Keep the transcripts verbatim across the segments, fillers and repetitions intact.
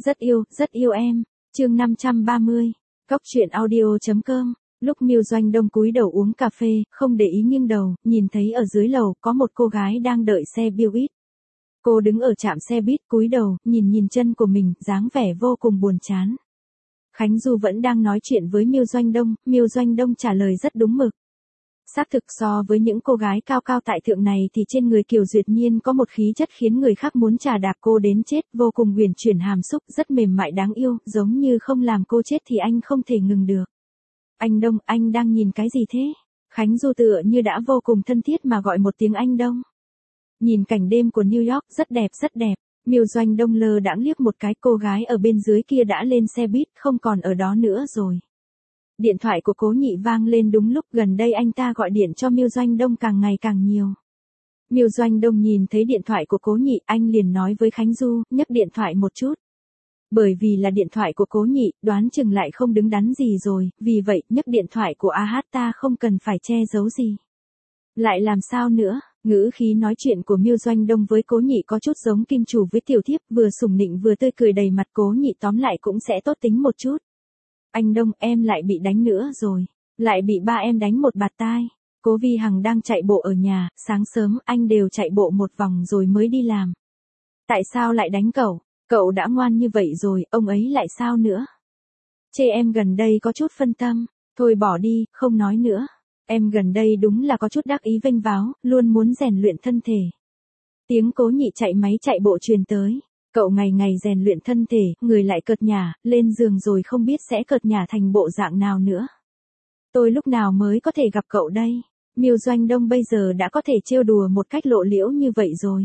Rất yêu, rất yêu em. Chương năm trăm ba mươi. Cóc truyện audio chấm com. Lúc Miêu Doanh Đông cúi đầu uống cà phê, không để ý nghiêng đầu, nhìn thấy ở dưới lầu có một cô gái đang đợi xe buýt. Cô đứng ở trạm xe buýt cúi đầu, nhìn nhìn chân của mình, dáng vẻ vô cùng buồn chán. Khánh Du vẫn đang nói chuyện với Miêu Doanh Đông, Miêu Doanh Đông trả lời rất đúng mực. Xác thực so với những cô gái cao cao tại thượng này thì trên người Kiều Duyệt Nhiên có một khí chất khiến người khác muốn chà đạp cô đến chết, vô cùng uyển chuyển hàm xúc, rất mềm mại đáng yêu, giống như không làm cô chết thì anh không thể ngừng được. Anh Đông, anh đang nhìn cái gì thế? Khánh Du tựa như đã vô cùng thân thiết mà gọi một tiếng anh Đông. Nhìn cảnh đêm của New York rất đẹp rất đẹp. Miêu Doanh Đông lơ đãng liếc một cái, cô gái ở bên dưới kia đã lên xe buýt, không còn ở đó nữa rồi. Điện thoại của Cố Nhị vang lên đúng lúc, gần đây anh ta gọi điện cho Miêu Doanh Đông càng ngày càng nhiều. Miêu Doanh Đông nhìn thấy điện thoại của Cố Nhị, anh liền nói với Khánh Du, nhấc điện thoại một chút. Bởi vì là điện thoại của Cố Nhị, đoán chừng lại không đứng đắn gì rồi, vì vậy, nhấc điện thoại của a hát ta không cần phải che giấu gì. Lại làm sao nữa? Ngữ khí nói chuyện của Miêu Doanh Đông với Cố Nhị có chút giống kim chủ với tiểu thiếp, vừa sủng nịnh vừa tươi cười đầy mặt. Cố Nhị tóm lại cũng sẽ tốt tính một chút. Anh Đông, em lại bị đánh nữa rồi. Lại bị ba em đánh một bạt tai. Cố Vi Hằng đang chạy bộ ở nhà, sáng sớm anh đều chạy bộ một vòng rồi mới đi làm. Tại sao lại đánh cậu? Cậu đã ngoan như vậy rồi, ông ấy lại sao nữa? Chê em gần đây có chút phân tâm. Thôi bỏ đi, không nói nữa. Em gần đây đúng là có chút đắc ý vênh váo, luôn muốn rèn luyện thân thể. Tiếng Cố Nhị chạy máy chạy bộ truyền tới. Cậu ngày ngày rèn luyện thân thể, người lại cợt nhả, lên giường rồi không biết sẽ cợt nhả thành bộ dạng nào nữa. Tôi lúc nào mới có thể gặp cậu đây? Miêu Doanh Đông bây giờ đã có thể trêu đùa một cách lộ liễu như vậy rồi.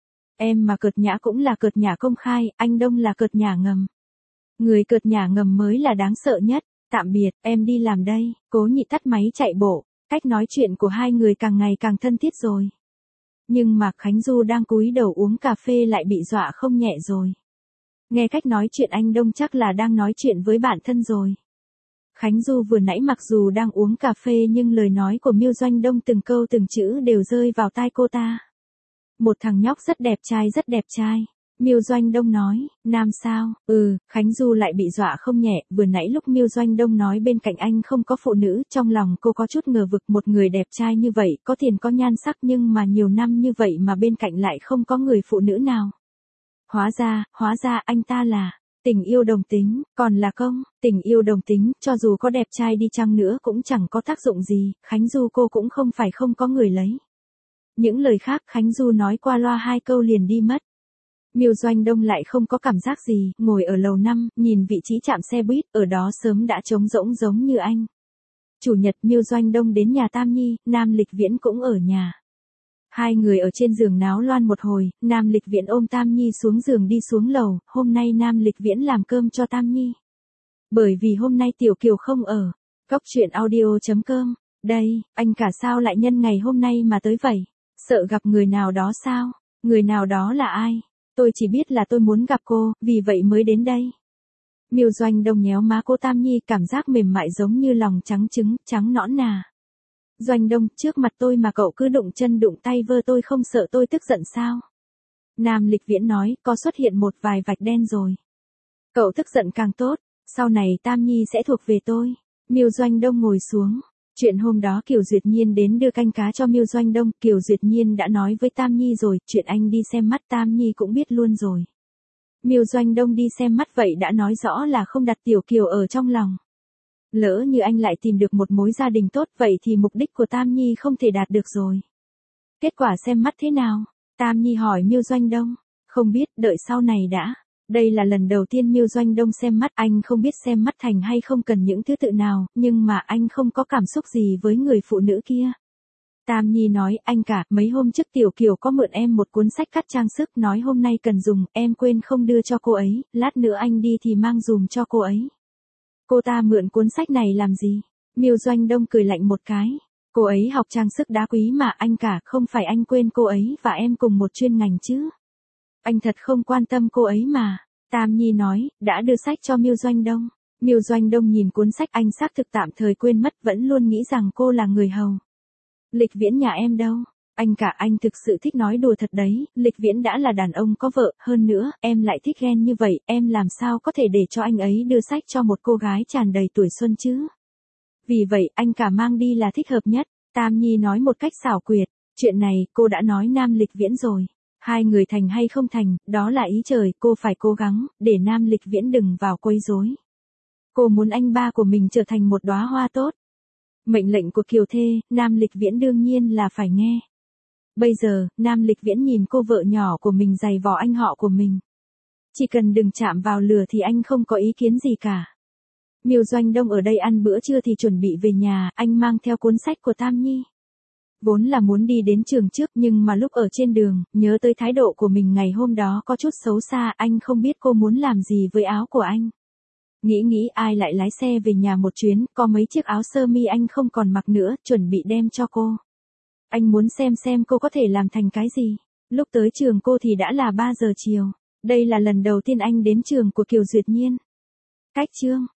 Em mà cợt nhả cũng là cợt nhả công khai, anh Đông là cợt nhả ngầm. Người cợt nhả ngầm mới là đáng sợ nhất. Tạm biệt, em đi làm đây. Cố Nhị tắt máy chạy bộ. Cách nói chuyện của hai người càng ngày càng thân thiết rồi. Nhưng mà Khánh Du đang cúi đầu uống cà phê lại bị dọa không nhẹ rồi. Nghe cách nói chuyện anh Đông chắc là đang nói chuyện với bạn thân rồi. Khánh Du vừa nãy mặc dù đang uống cà phê nhưng lời nói của Miêu Doanh Đông từng câu từng chữ đều rơi vào tai cô ta. Một thằng nhóc rất đẹp trai rất đẹp trai. Miêu Doanh Đông nói, nam sao? Ừ, Khánh Du lại bị dọa không nhẹ, vừa nãy lúc Miêu Doanh Đông nói bên cạnh anh không có phụ nữ, trong lòng cô có chút ngờ vực, một người đẹp trai như vậy, có tiền có nhan sắc nhưng mà nhiều năm như vậy mà bên cạnh lại không có người phụ nữ nào. Hóa ra, hóa ra anh ta là tình yêu đồng tính, còn là công, tình yêu đồng tính, cho dù có đẹp trai đi chăng nữa cũng chẳng có tác dụng gì, Khánh Du cô cũng không phải không có người lấy. Những lời khác Khánh Du nói qua loa hai câu liền đi mất. Miêu Doanh Đông lại không có cảm giác gì, ngồi ở lầu năm, nhìn vị trí trạm xe buýt, ở đó sớm đã trống rỗng giống như anh. Chủ nhật Miêu Doanh Đông đến nhà Tam Nhi, Nam Lịch Viễn cũng ở nhà. Hai người ở trên giường náo loan một hồi, Nam Lịch Viễn ôm Tam Nhi xuống giường đi xuống lầu, hôm nay Nam Lịch Viễn làm cơm cho Tam Nhi. Bởi vì hôm nay Tiểu Kiều không ở. Cóc truyện audio chấm com. Đây, anh cả sao lại nhân ngày hôm nay mà tới vậy? Sợ gặp người nào đó sao? Người nào đó là ai? Tôi chỉ biết là tôi muốn gặp cô, vì vậy mới đến đây. Miêu Doanh Đông nhéo má cô Tam Nhi, cảm giác mềm mại giống như lòng trắng trứng, trắng nõn nà. Doanh Đông, trước mặt tôi mà cậu cứ đụng chân đụng tay vơ tôi không sợ tôi tức giận sao? Nam Lịch Viễn nói, có xuất hiện một vài vạch đen rồi. Cậu tức giận càng tốt, sau này Tam Nhi sẽ thuộc về tôi. Miêu Doanh Đông ngồi xuống. Chuyện hôm đó Kiều Duyệt Nhiên đến đưa canh cá cho Miêu Doanh Đông, Kiều Duyệt Nhiên đã nói với Tam Nhi rồi, chuyện anh đi xem mắt Tam Nhi cũng biết luôn rồi. Miêu Doanh Đông đi xem mắt vậy đã nói rõ là không đặt Tiểu Kiều ở trong lòng. Lỡ như anh lại tìm được một mối gia đình tốt vậy thì mục đích của Tam Nhi không thể đạt được rồi. Kết quả xem mắt thế nào? Tam Nhi hỏi Miêu Doanh Đông. Không biết, đợi sau này đã. Đây là lần đầu tiên Miêu Doanh Đông xem mắt, anh không biết xem mắt thành hay không cần những thứ tự nào, nhưng mà anh không có cảm xúc gì với người phụ nữ kia. Tam Nhi nói, anh cả, mấy hôm trước Tiểu Kiều có mượn em một cuốn sách cắt trang sức, nói hôm nay cần dùng, em quên không đưa cho cô ấy, lát nữa anh đi thì mang dùm cho cô ấy. Cô ta mượn cuốn sách này làm gì? Miêu Doanh Đông cười lạnh một cái. Cô ấy học trang sức đá quý mà anh cả, không phải anh quên cô ấy và em cùng một chuyên ngành chứ? Anh thật không quan tâm cô ấy mà. Tam Nhi nói, đã đưa sách cho Miêu Doanh Đông. Miêu Doanh Đông nhìn cuốn sách, anh xác thực tạm thời quên mất, vẫn luôn nghĩ rằng cô là người hầu. Lịch Viễn nhà em đâu? Anh cả anh thực sự thích nói đùa thật đấy, Lịch Viễn đã là đàn ông có vợ, hơn nữa, em lại thích ghen như vậy, em làm sao có thể để cho anh ấy đưa sách cho một cô gái tràn đầy tuổi xuân chứ? Vì vậy, anh cả mang đi là thích hợp nhất. Tam Nhi nói một cách xảo quyệt, chuyện này, cô đã nói Nam Lịch Viễn rồi. Hai người thành hay không thành, đó là ý trời, cô phải cố gắng, để Nam Lịch Viễn đừng vào quấy rối. Cô muốn anh ba của mình trở thành một đóa hoa tốt. Mệnh lệnh của Kiều Thê, Nam Lịch Viễn đương nhiên là phải nghe. Bây giờ, Nam Lịch Viễn nhìn cô vợ nhỏ của mình giày vò anh họ của mình. Chỉ cần đừng chạm vào lửa thì anh không có ý kiến gì cả. Miêu Doanh Đông ở đây ăn bữa trưa thì chuẩn bị về nhà, anh mang theo cuốn sách của Tam Nhi. Vốn là muốn đi đến trường trước nhưng mà lúc ở trên đường, nhớ tới thái độ của mình ngày hôm đó có chút xấu xa, anh không biết cô muốn làm gì với áo của anh. Nghĩ nghĩ ai lại lái xe về nhà một chuyến, có mấy chiếc áo sơ mi anh không còn mặc nữa, chuẩn bị đem cho cô. Anh muốn xem xem cô có thể làm thành cái gì. Lúc tới trường cô thì đã là ba giờ chiều. Đây là lần đầu tiên anh đến trường của Kiều Duyệt Nhiên. Cách chương